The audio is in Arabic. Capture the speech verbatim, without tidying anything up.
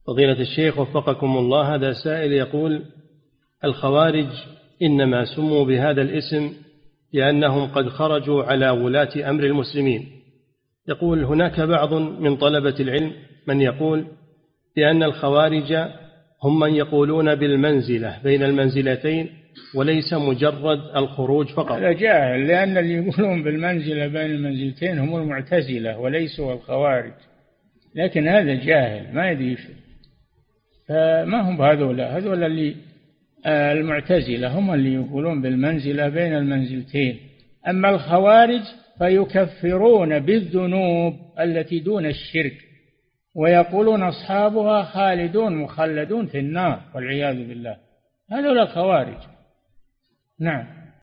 فضيلة الشيخ وفقكم الله، هذا سائل يقول: الخوارج إنما سموا بهذا الاسم لأنهم قد خرجوا على ولاة أمر المسلمين. يقول: هناك بعض من طلبة العلم من يقول بأن الخوارج هم من يقولون بالمنزلة بين المنزلتين وليس مجرد الخروج فقط. هذا جاهل، لأن اللي يقولون بالمنزلة بين المنزلتين هم المعتزلة وليسوا الخوارج، لكن هذا جاهل ما يدري شيء، فما هم هذولا. هذولا اللي آه المعتزلة هم اللي يقولون بالمنزلة بين المنزلتين. أما الخوارج فيكفرون بالذنوب التي دون الشرك، ويقولون أصحابها خالدون مخلدون في النار والعياذ بالله. هذولا الخوارج. نعم.